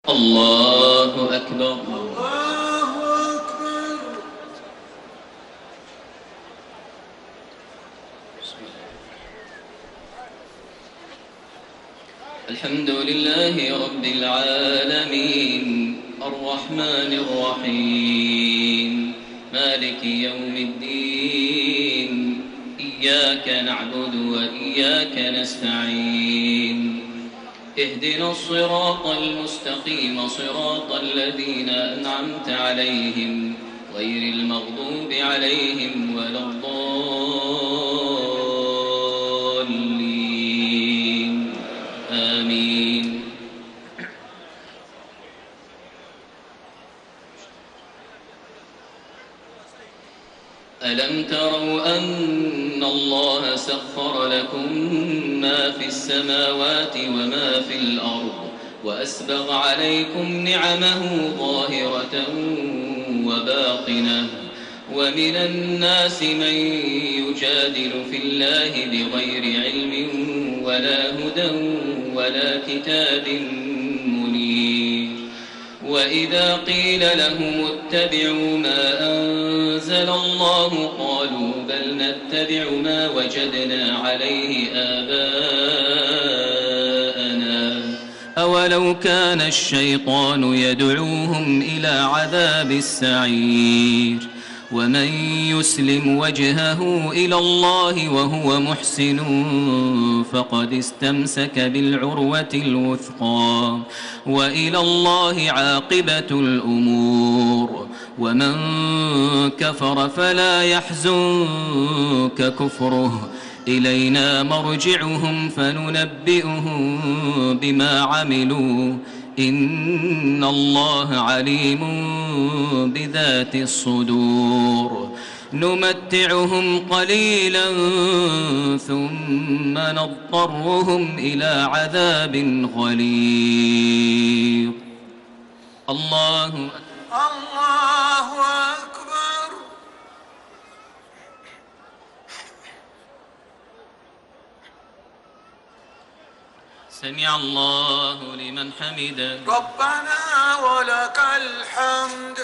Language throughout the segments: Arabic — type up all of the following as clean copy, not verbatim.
الله أكبر. الله أكبر. الحمد لله رب العالمين الرحمن الرحيم مالك يوم الدين إياك نعبد وإياك نستعين اهدنا الصراط المستقيم صراط الذين أنعمت عليهم غير المغضوب عليهم ولا الضالين آمين. ألم تروا أن الله سخر لكم ما في السماوات وما في الأرض وأسبغ عليكم نعمه ظاهرة وباطنة ومن الناس من يجادل في الله بغير علم ولا هدى ولا كتاب منير وإذا قيل لهم اتبعوا ما أنزل الله قالوا بل نتبع ما وجدنا عليه آباءنا أولو كان الشيطان يدعوهم إلى عذاب السعير ومن يسلم وجهه إلى الله وهو محسن فقد استمسك بالعروة الوثقى وإلى الله عاقبة الأمور ومن كفر فلا يحزنك كفره إلينا مرجعهم فننبئهم بما عملوا إن الله عليم بذات الصدور نمتعهم قليلا ثم نضطرهم إلى عذاب غليظ. الله أكبر. سمع الله لمن حمده. ربنا ولك الحمد.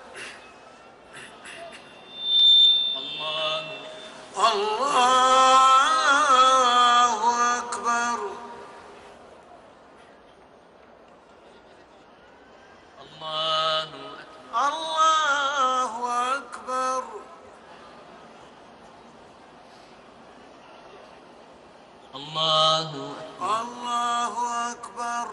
الله أكبر. الله أكبر. الله أكبر.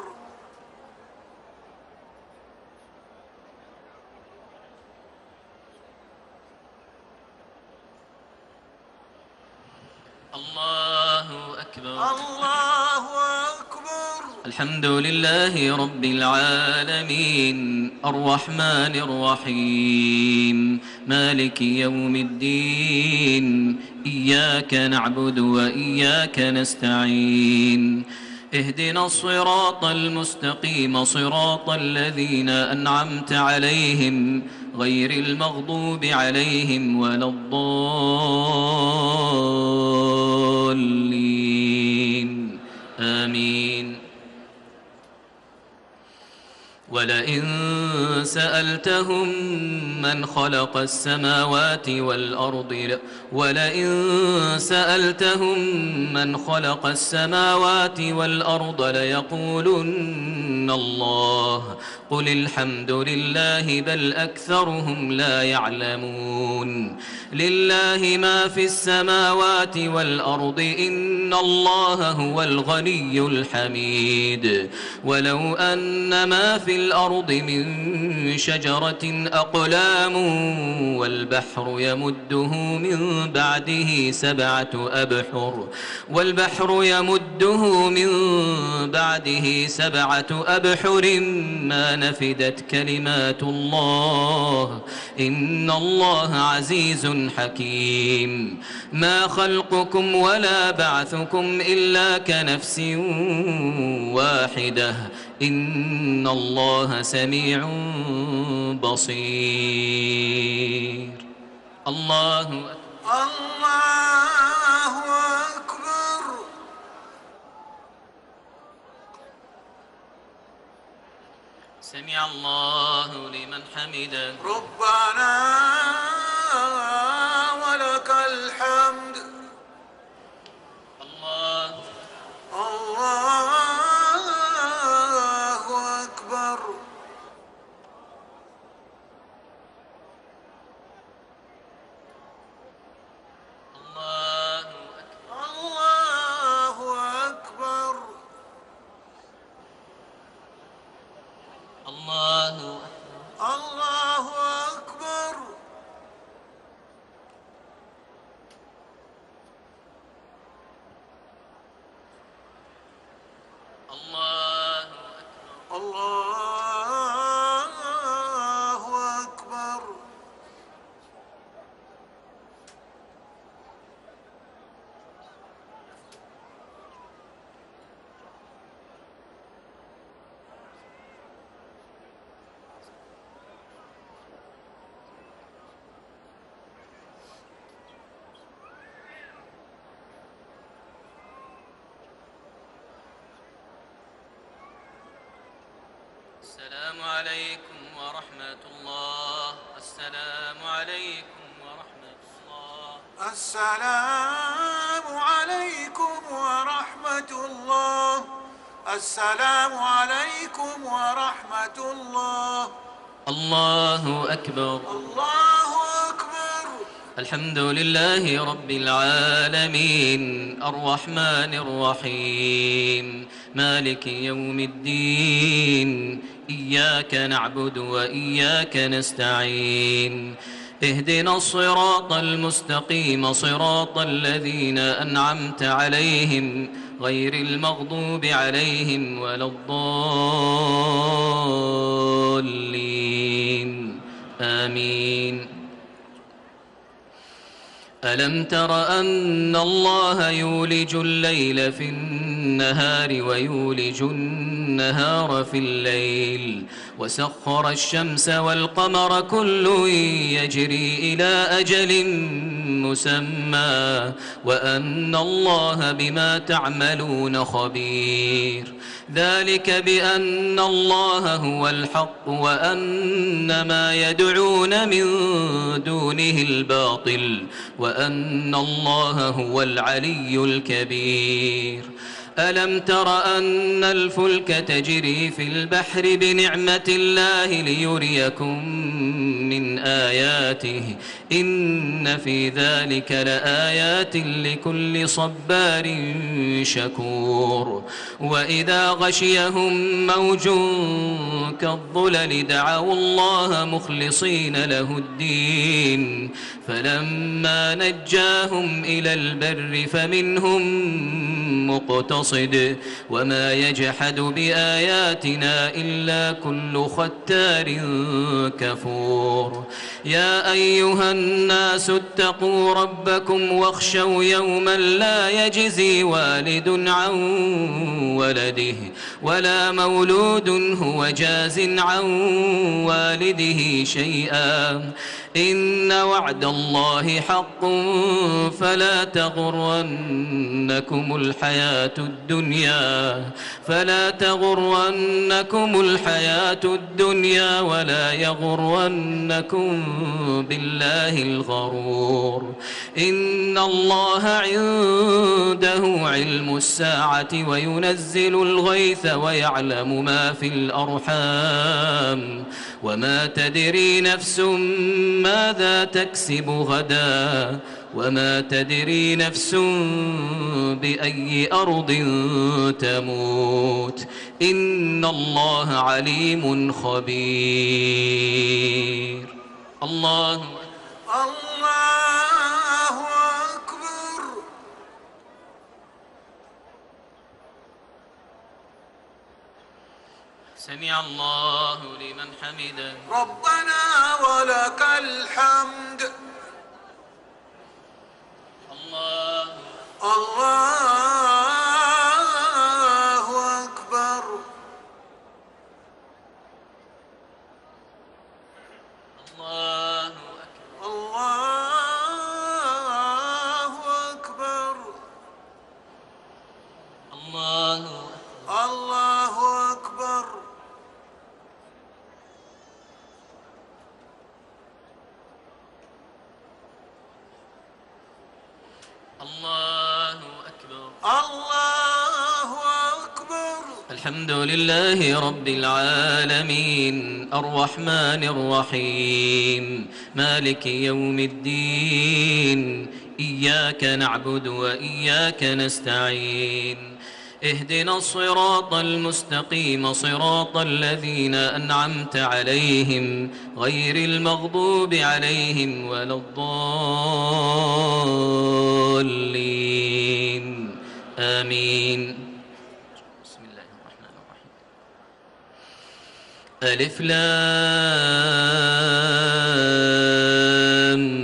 الله أكبر. الله أكبر. الحمد لله رب العالمين الرحمن الرحيم مالك يوم الدين إياك نعبد وإياك نستعين اهدنا الصراط المستقيم صراط الذين أنعمت عليهم غير المغضوب عليهم ولا الضالين آمين. ولئن سألتهم من خلق السماوات والأرض ليقولن الله قل الحمد لله بل أكثرهم لا يعلمون. لله ما في السماوات والأرض إن الله هو الغني الحميد. ولو أن ما في الأرض من شجرة أقلام والبحر يمده من بعده سبعة أبحر ما نفدت كلمات الله إن الله عزيز حكيم. ما خلقكم ولا بعثكم إلا كنفس واحدة إن الله سميع بصير. الله أكبر. سمع الله لمن حمده. ربنا ولك الحمد. الله الله أكبر. الله الله أكبر. الله الله أكبر. الله الله أكبر. السلام عليكم ورحمة الله. السلام عليكم ورحمة الله. السلام عليكم ورحمة الله. السلام عليكم ورحمة الله. الله أكبر. الله أكبر. الحمد لله رب العالمين الرحمن الرحيم مالك يوم الدين إياك نعبد وإياك نستعين اهدنا الصراط المستقيم صراط الذين أنعمت عليهم غير المغضوب عليهم ولا الضالين آمين. ألم تر أن الله يولج الليل في النهار ويولج النهار في الليل وسخر الشمس والقمر كل يجري إلى أجل مسمى وأن الله بما تعملون خبير ذلك بأن الله هو الحق وأن ما يدعون من دونه الباطل وأن الله هو العلي الكبير. ألم تر أن الفلك تجري في البحر بنعمة الله ليريكم من آياته إن في ذلك لآيات لكل صبار شكور. وإذا غشيهم موج كالظلل دعوا الله مخلصين له الدين فلما نجاهم إلى البر فمنهم مقتصد وما يجحد بآياتنا إلا كل ختار كفور. يا أيها الناس اتقوا ربكم واخشوا يوما لا يجزي والد عن ولده ولا مولود هو جاز عن والده شيئا إن وعد الله حق فلا تغرنكم الحياة الدنيا ولا يغرنكم بالله الغرور. إن الله عنده علم الساعة وينزل الغيث ويعلم ما في الأرحام وما تدري نفس ماذا تكسب غدا وما تدري نفس بأي أرض تموت إن الله عليم خبير. الله الله أكبر. سمع الله لمن حمده. ربنا ولك الحمد. الله الله أكبر. الله الله أكبر. الله الله أكبر. الله أكبر. الله أكبر. الحمد لله رب العالمين الرحمن الرحيم مالك يوم الدين إياك نعبد وإياك نستعين اهدنا الصراط المستقيم صراط الذين أنعمت عليهم غير المغضوب عليهم ولا الضالين آمين. بسم الله الرحمن الرحيم. ألف لام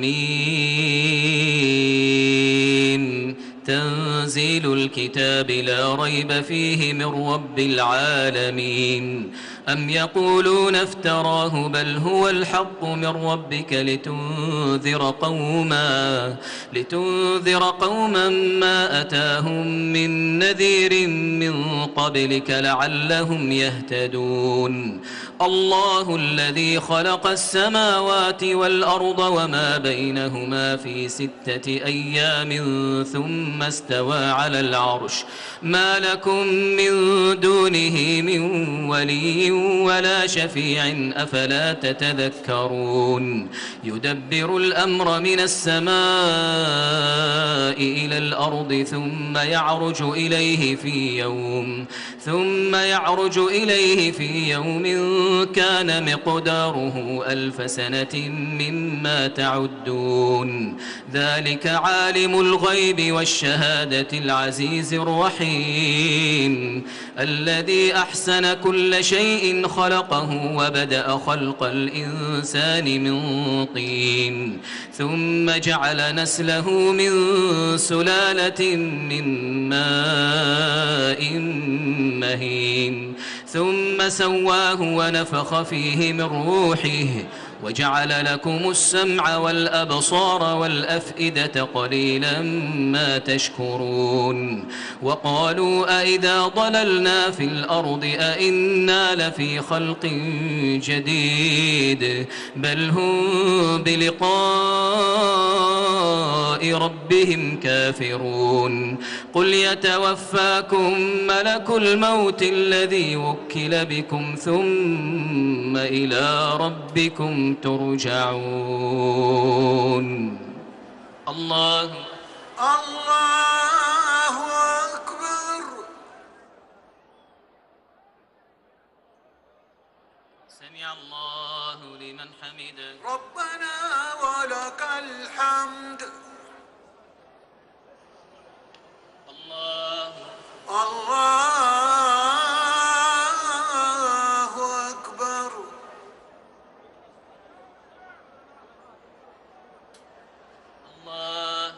ميم تنزيل الكتاب لا ريب فيه من رب العالمين. أم يقولون افتراه بل هو الحق من ربك لتنذر قوما ما أتاهم من نذير من قبلك لعلهم يهتدون. الله الذي خلق السماوات والأرض وما بينهما في 6 أيام ثم استوى على العرش ما لكم من دونه من ولي ولا شفيع أفلا تتذكرون. يدبر الأمر من السماء إلى الأرض ثم يعرج إليه في يوم كان مقداره 1000 سنة مما تعدون. ذلك عالم الغيب والشهادة العزيز الرحيم الذي أحسن كل شيء خلقه وبدأ خلق الإنسان من طين ثم جعل نسله من سلالة من ماء مهين ثم سواه ونفخ فيه من روحه وجعل لكم السمع والأبصار والأفئدة قليلا ما تشكرون. وقالوا أئذا ضللنا في الأرض أئنا لفي خلق جديد بل هم بلقاء ربهم كافرون. قل يتوفاكم ملك الموت الذي وكل بكم ثم إلى ربكم ترجعون. الله أكبر. سمع الله لمن حمده. ربنا ولك الحمد. الله أكبر. الله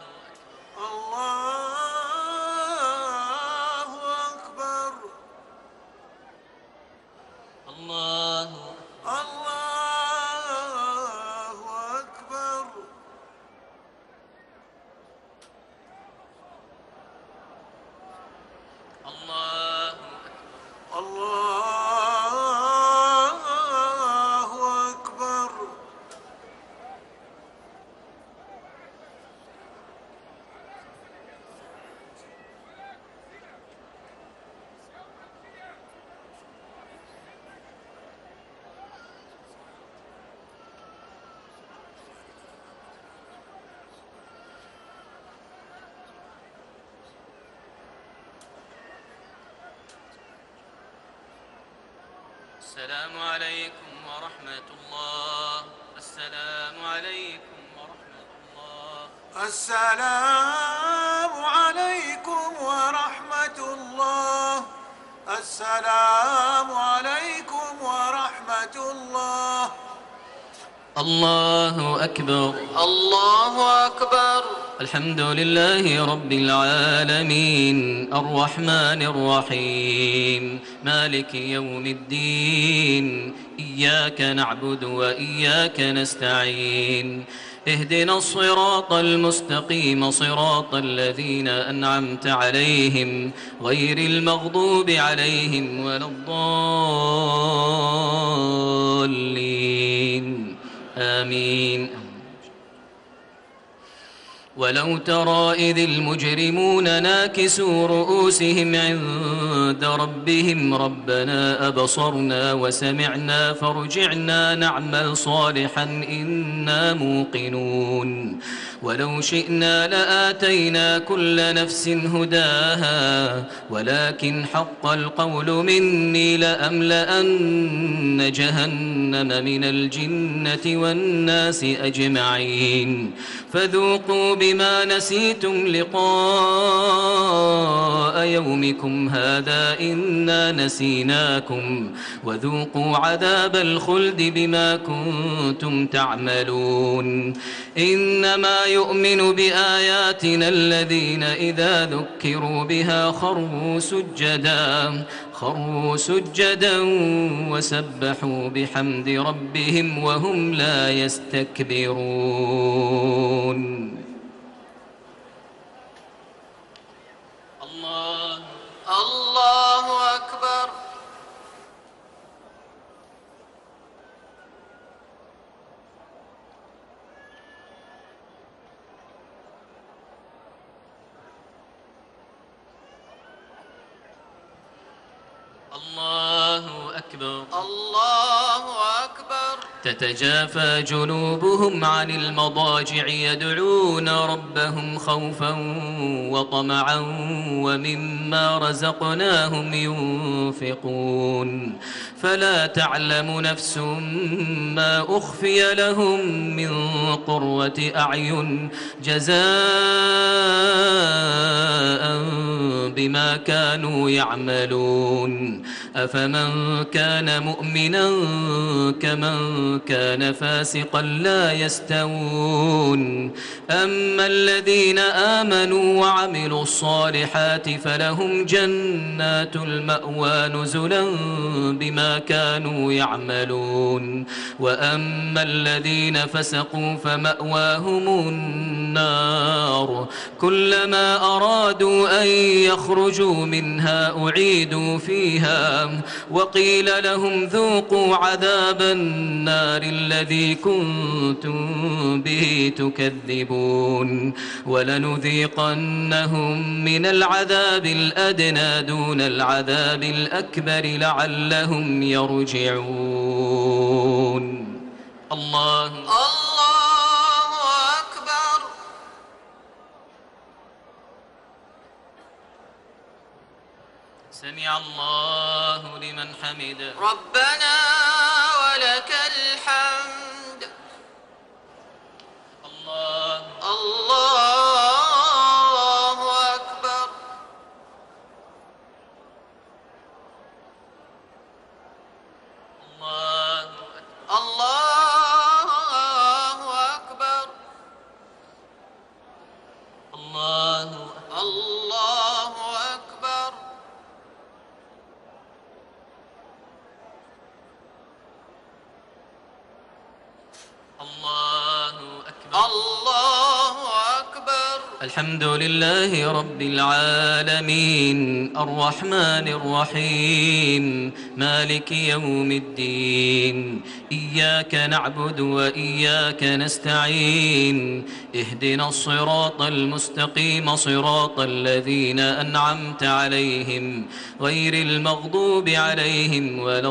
أكبر. الله أكبر. السلام عليكم ورحمة الله. السلام عليكم ورحمة الله. السلام عليكم ورحمة الله. السلام عليكم ورحمة الله. الله أكبر. الله أكبر. الحمد لله رب العالمين الرحمن الرحيم مالك يوم الدين إياك نعبد وإياك نستعين اهدنا الصراط المستقيم صراط الذين أنعمت عليهم غير المغضوب عليهم ولا الضالين آمين. ولو ترى إذ المجرمون ناكسوا رؤوسهم عند ربهم ربنا أبصرنا وسمعنا فارجعنا نعمل صالحا إنا موقنون ولو شئنا لآتينا كل نفس هداها ولكن حق القول مني لأملأن جهنم من الجنة والناس أجمعين فذوقوا بما نسيتم لقاء يومكم هذا إنا نسيناكم وذوقوا عذاب الخلد بما كنتم تعملون إنما يؤمن بآياتنا الذين إذا ذكروا بها خروا سجدا وسبحوا بحمد ربهم وهم لا يستكبرون الله أكبر. الله أكبر. الله أكبر. تتجافى جنوبهم عن المضاجع يدعون ربهم خوفا وطمعا ومما رزقناهم ينفقون فلا تعلم نفس ما أخفي لهم من قرة أعين جزاء بما كانوا يعملون أفمن كان مؤمنا كمن كان فاسقا لا يستوون أما الذين آمنوا وعملوا الصالحات فلهم جنات المأوى نزلا بما كانوا يعملون وأما الذين فسقوا فمأواهم النار كلما أرادوا أن يخرجوا منها أعيدوا فيها وقيل لهم ذوقوا عذاب النار الذي كنتم به تكذبون ولنذيقنهم من العذاب الأدنى دون العذاب الأكبر لعلهم يرجعون الله أكبر. سمع الله لمن حمده ربنا ولك الحمد. الله أكبر. الله أكبر. الله أكبر. الله أكبر. الحمد لله رب العالمين الرحمن الرحيم مالك يوم الدين إياك نعبد وإياك نستعين اهدنا الصراط المستقيم صراط الذين أنعمت عليهم غير المغضوب عليهم ولا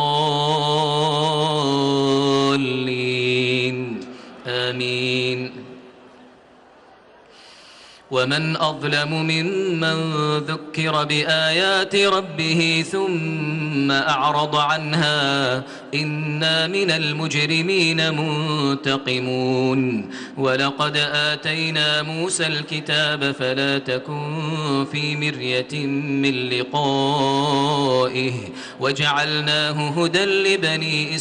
الضالين آمين ومن أظلم ممن ذكر بآيات ربه ثم أعرض عنها إنا من المجرمين منتقمون ولقد آتينا موسى الكتاب فلا تكن في مرية من لقائه وجعلناه هدى لبني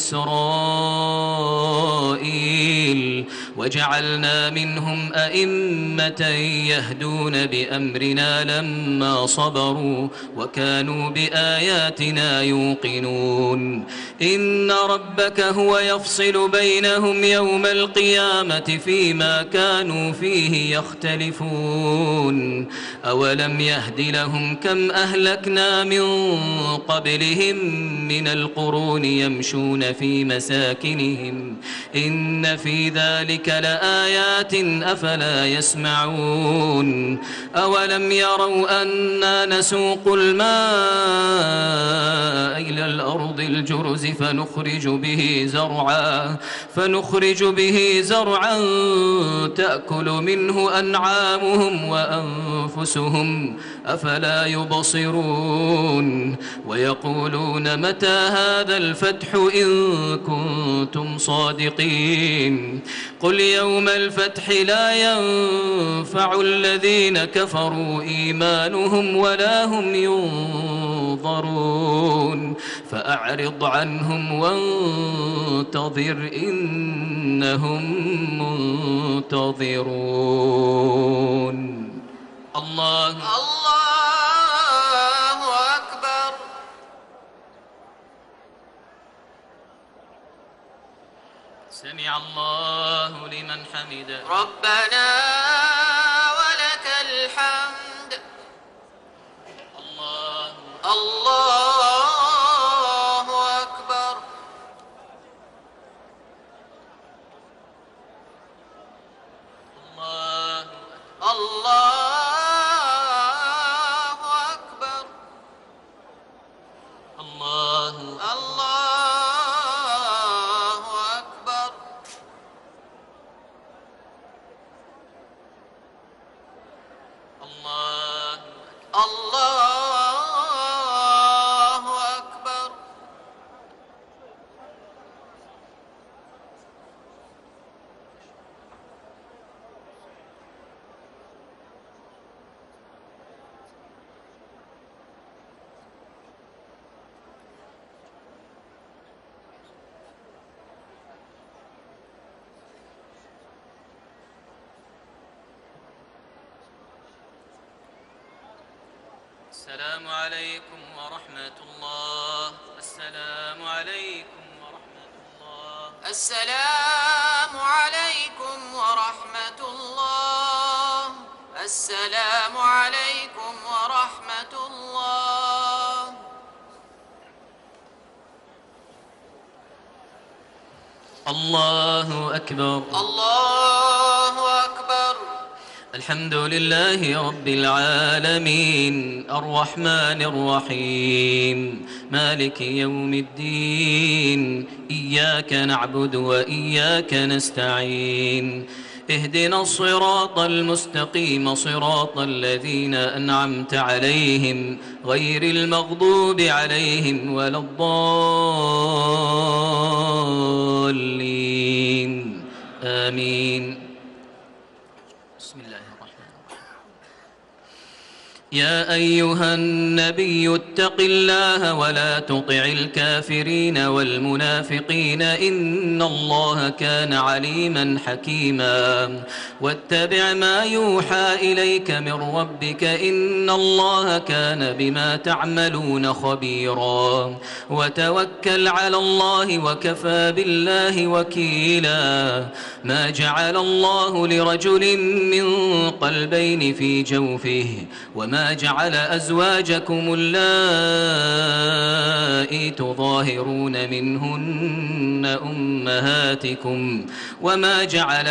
إسرائيل وجعلنا منهم أئمة يهدون بأمرنا لما صبروا وكانوا بآياتنا يوقنون إن ربك هو يفصل بينهم يوم القيامة فيما كانوا فيه يختلفون أولم يهد لهم كم أهلكنا من قبلهم من القرون يمشون في مساكنهم إن في ذلك لآيات أفلا يسمعون أولم يروا أنا نسوق الماء إلى الأرض الجرز فنخرج به زرعا تأكل منه أنعامهم وأنفسهم أفلا يبصرون ويقولون متى هذا الفتح إن كنتم صادقين قل يوم الفتح لا ينفع الذين كفروا إيمانهم ولا هم ينظرون فأعرض عنهم وانتظر إنهم منتظرون الله أكبر. سمع الله لمن حمده ربنا ولك الحمد. الله أكبر. الله أكبر. الله أكبر. الله أكبر. السلام عليكم ورحمة الله. السلام عليكم ورحمة الله. السلام عليكم ورحمة الله. السلام عليكم ورحمة الله. الله أكبر. الله أكبر. الحمد لله رب العالمين الرحمن الرحيم مالك يوم الدين إياك نعبد وإياك نستعين اهدنا الصراط المستقيم صراط الذين أنعمت عليهم غير المغضوب عليهم ولا الضالين آمين. يا أيها النبي اتق الله ولا تطع الكافرين والمنافقين إن الله كان عليما حكيما واتبع ما يوحى إليك من ربك إن الله كان بما تعملون خبيرا وتوكل على الله وكفى بالله وكيلا ما جعل الله لرجل من قلبين في جوفه وما جعل أزواجكم اللائي تظاهرون منهن أمهاتكم وما جعل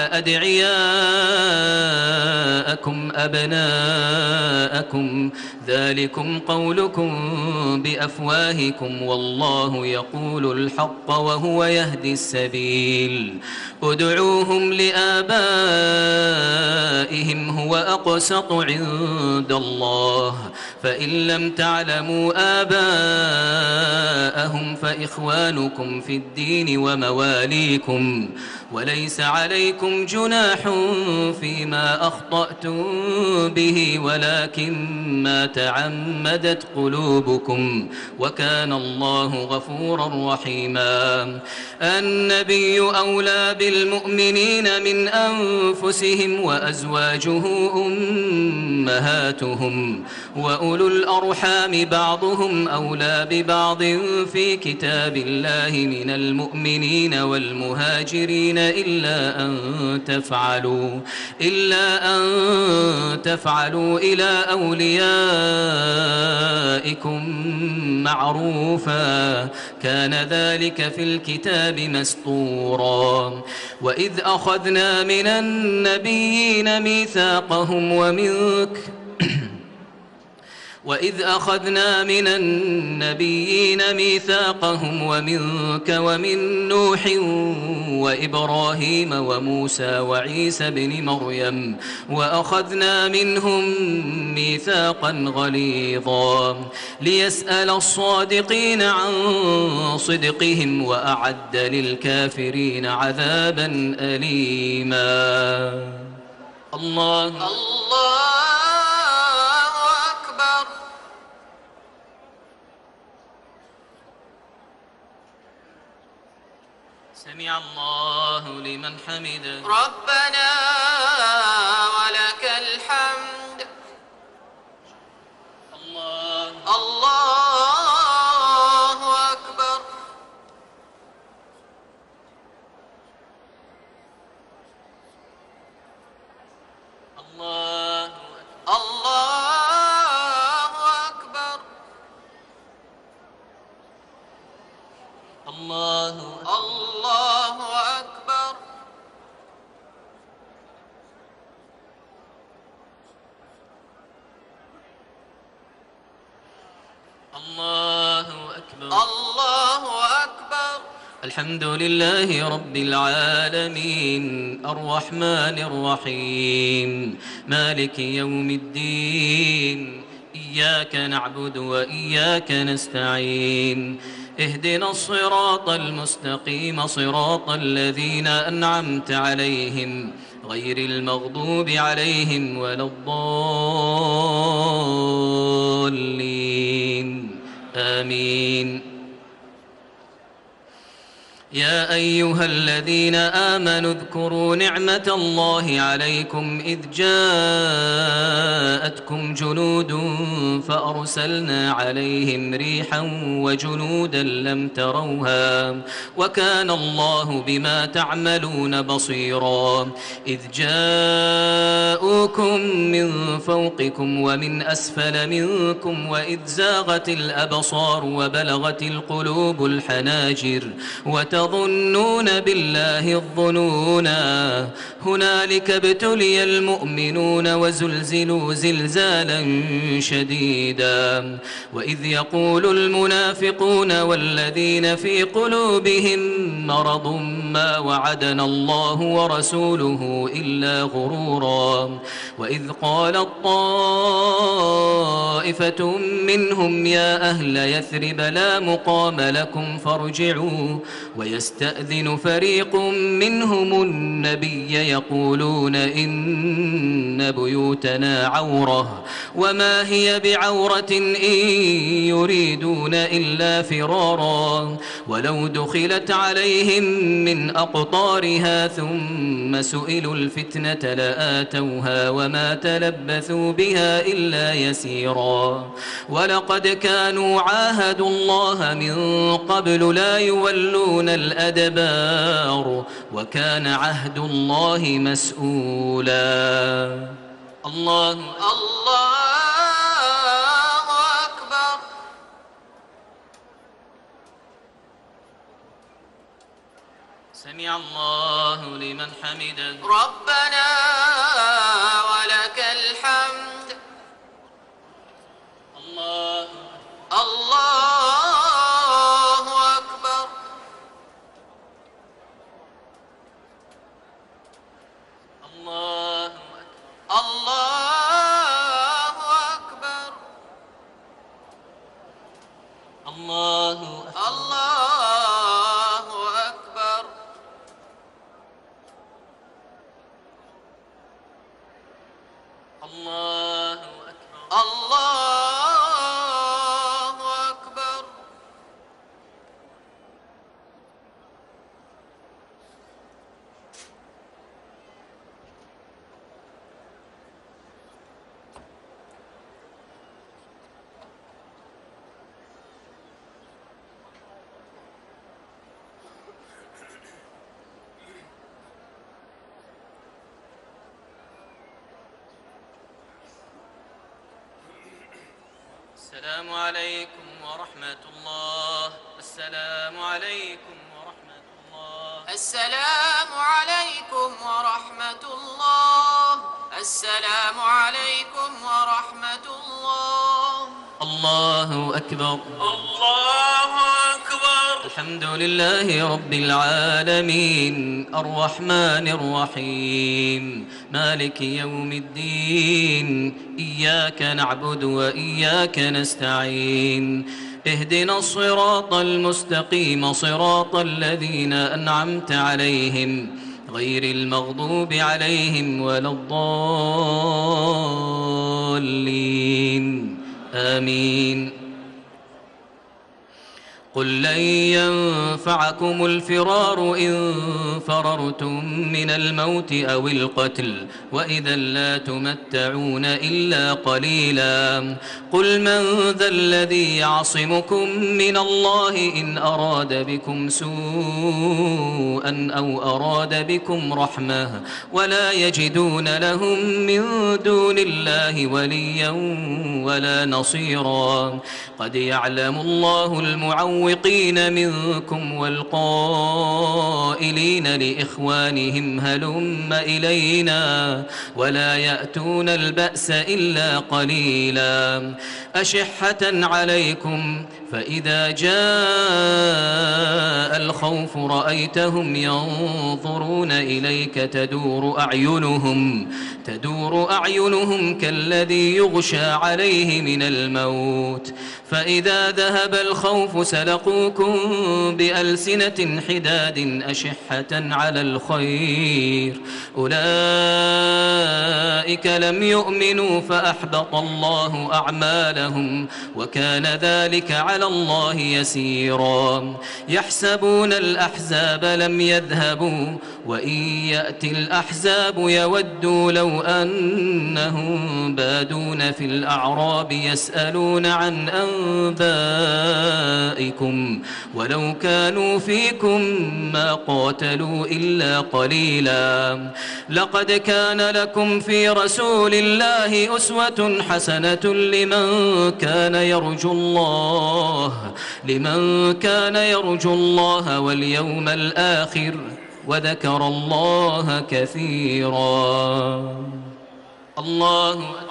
أدعياءكم أبناءكم ذلكم قولكم بأفواهكم والله يقول الحق وهو يهدي السبيل ادعوهم لآبائهم هو أقسط عند الله الله فإن لم تعلموا آباءهم فإخوانكم في الدين ومواليكم وليس عليكم جناح فيما أخطأتم به ولكن ما تعمدت قلوبكم وكان الله غفورا رحيما. النبي أولى بالمؤمنين من أنفسهم وأزواجه أمهاتهم وأولو الأرحام بعضهم أولى ببعض في كتاب الله من المؤمنين والمهاجرين إلا أن تفعلوا إلى أوليائكم معروفا كان ذلك في الكتاب مسطورا. وإذ أخذنا من النبيين ميثاقهم ومنك ومن نوح وإبراهيم وموسى وعيسى بن مريم وأخذنا منهم ميثاقا غليظا ليسأل الصادقين عن صدقهم وأعد للكافرين عذابا أليما. الله أكبر. سمع الله لمن حمده. ربنا ولك الحمد. الله أكبر. الله أكبر. الله أكبر. الله أكبر. الله أكبر. الحمد لله رب العالمين الرحمن الرحيم مالك يوم الدين إياك نعبد وإياك نستعين اهدنا الصراط المستقيم صراط الذين أنعمت عليهم غير المغضوب عليهم ولا الضالين آمين. يا أيها الذين آمنوا اذكروا نعمة الله عليكم إذ جاءتكم جنود فأرسلنا عليهم ريحا وجنودا لم تروها وكان الله بما تعملون بصيرا. إذ جاءوكم من فوقكم ومن أسفل منكم وإذ زاغت الأبصار وبلغت القلوب الحناجر وتظنون بالله الظنونا هنالك ابتلي المؤمنون وزلزلوا زلزالا شديدا. وإذ يقول المنافقون والذين في قلوبهم مرض ما وعدنا الله ورسوله إلا غرورا. وإذ قالت طائفة منهم يا أهل يثرب لا مقام لكم فارجعوا ويستأذن فريق منهم النبي يقولون إن بيوتنا عورة وما هي بعورة إن يريدون إلا فرارا ولو دخلت عليهم من أقطارها ثم سئلوا الفتنة لآتوها وما تلبثوا بها إلا يسيرا. ولقد كانوا عاهدوا الله من قبل لا يولون الأدبار وكان عهد الله مسؤولا. الله أكبر. سمع الله لمن حمده. ربنا ولك الحمد. الله أكبر. الله أكبر. السلام عليكم ورحمة الله. السلام عليكم ورحمة الله. السلام عليكم ورحمة الله. السلام عليكم ورحمة الله. الله أكبر. الله أكبر. الحمد لله رب العالمين الرحمن الرحيم مالك يوم الدين إياك نعبد وإياك نستعين اهدنا الصراط المستقيم صراط الذين أنعمت عليهم غير المغضوب عليهم ولا الضالين آمين. قل لن ينفعكم الفرار إن فررتم من الموت أو القتل وإذا لا تمتعون إلا قليلا. قل من ذا الذي يعصمكم من الله إن أراد بكم سوءا أو أراد بكم رحمة ولا يجدون لهم من دون الله وليا ولا نصيرا. قد يعلم الله المعوقين منكم والقائلين لإخوانهم هلم إلينا ولا يأتون البأس إلا قليلا. أشحة عليكم فإذا جاء الخوف رأيتهم ينظرون إليك تدور أعينهم كالذي يغشى عليه من الموت فإذا ذهب الخوف سلقوكم بألسنة حداد أشحة على الخير أولئك لم يؤمنوا فأحبط الله أعمالهم وكان ذلك على الله يسيرا. يحسبون الأحزاب لم يذهبوا وإن يأتي الأحزاب يودوا لو أنهم بادون في الأعراب يسألون عن أنبائكم ولو كانوا فيكم ما قاتلوا إلا قليلا. لقد كان لكم في رسول الله أسوة حسنة لمن كان يرجو الله واليوم الآخر وذكر الله كثيرا. الله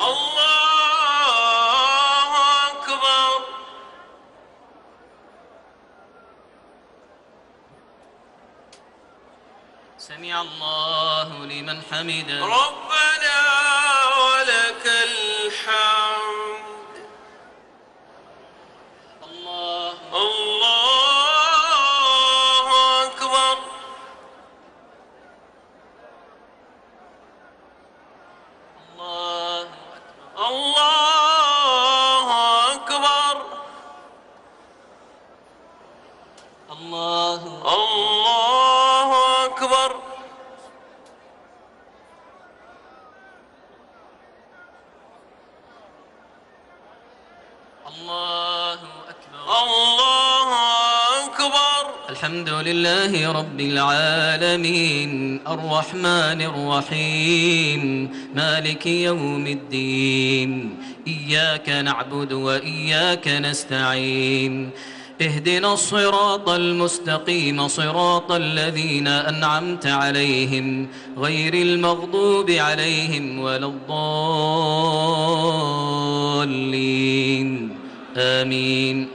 أكبر. سمع الله لمن حمده. ربنا ولك الحمد. الله أكبر. الله أكبر. الله أكبر. الله أكبر. الله أكبر. الحمد لله رب العالمين الرحمن الرحيم مالك يوم الدين إياك نعبد وإياك نستعين اهدنا الصراط المستقيم صراط الذين أنعمت عليهم غير المغضوب عليهم ولا الضالين آمين.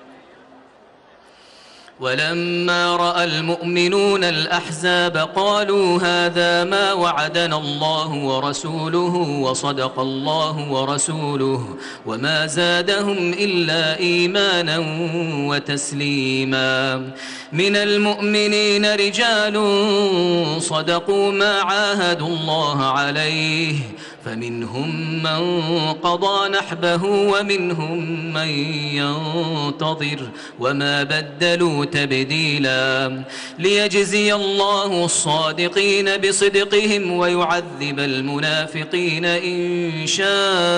ولما رأى المؤمنون الأحزاب قالوا هذا ما وعدنا الله ورسوله وصدق الله ورسوله وما زادهم إلا إيمانا وتسليما. من المؤمنين رجال صدقوا ما عاهدوا الله عليه فمنهم من قضى نحبه ومنهم من ينتظر وما بدلوا تبديلا. ليجزي الله الصادقين بصدقهم ويعذب المنافقين إن شاء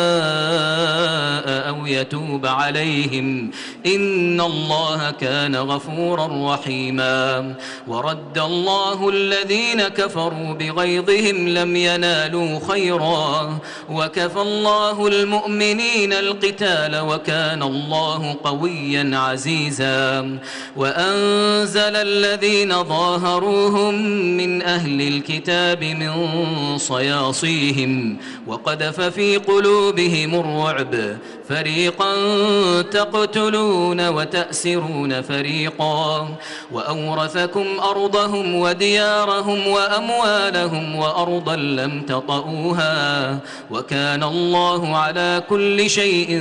أو يتوب عليهم إن الله كان غفورا رحيما. ورد الله الذين كفروا بغيظهم لم ينالوا خيرا كبيرا وكفى الله المؤمنين القتال وكان الله قويا عزيزا وأنزل الذين ظاهروهم من أهل الكتاب من صياصيهم وقذف في قلوبهم الرعب فريقا تقتلون وتأسرون فريقا وأورثكم أرضهم وديارهم وأموالهم وأرضا لم تطئوها وكان الله على كل شيء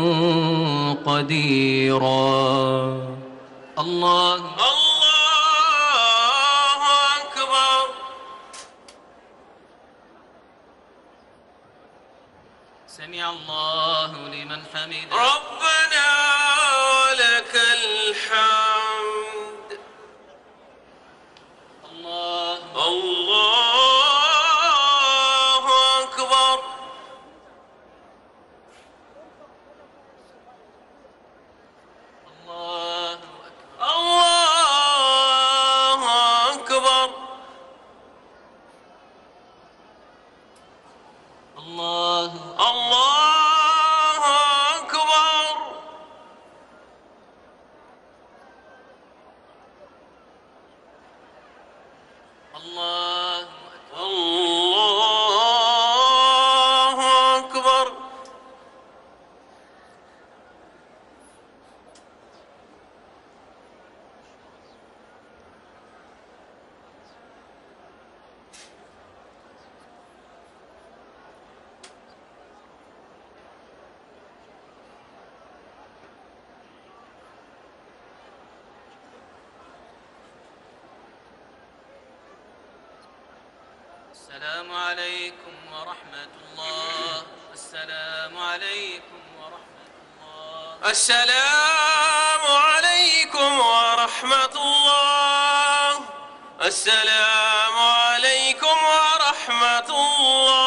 قديرا. الله أكبر. سمع الله لمن حمده ربنا ولك الحمد. الله أكبر. الله أكبر. الله أكبر. الله أكبر. السلام عليكم ورحمة الله. السلام عليكم ورحمة الله. السلام عليكم ورحمة الله. السلام عليكم ورحمة الله.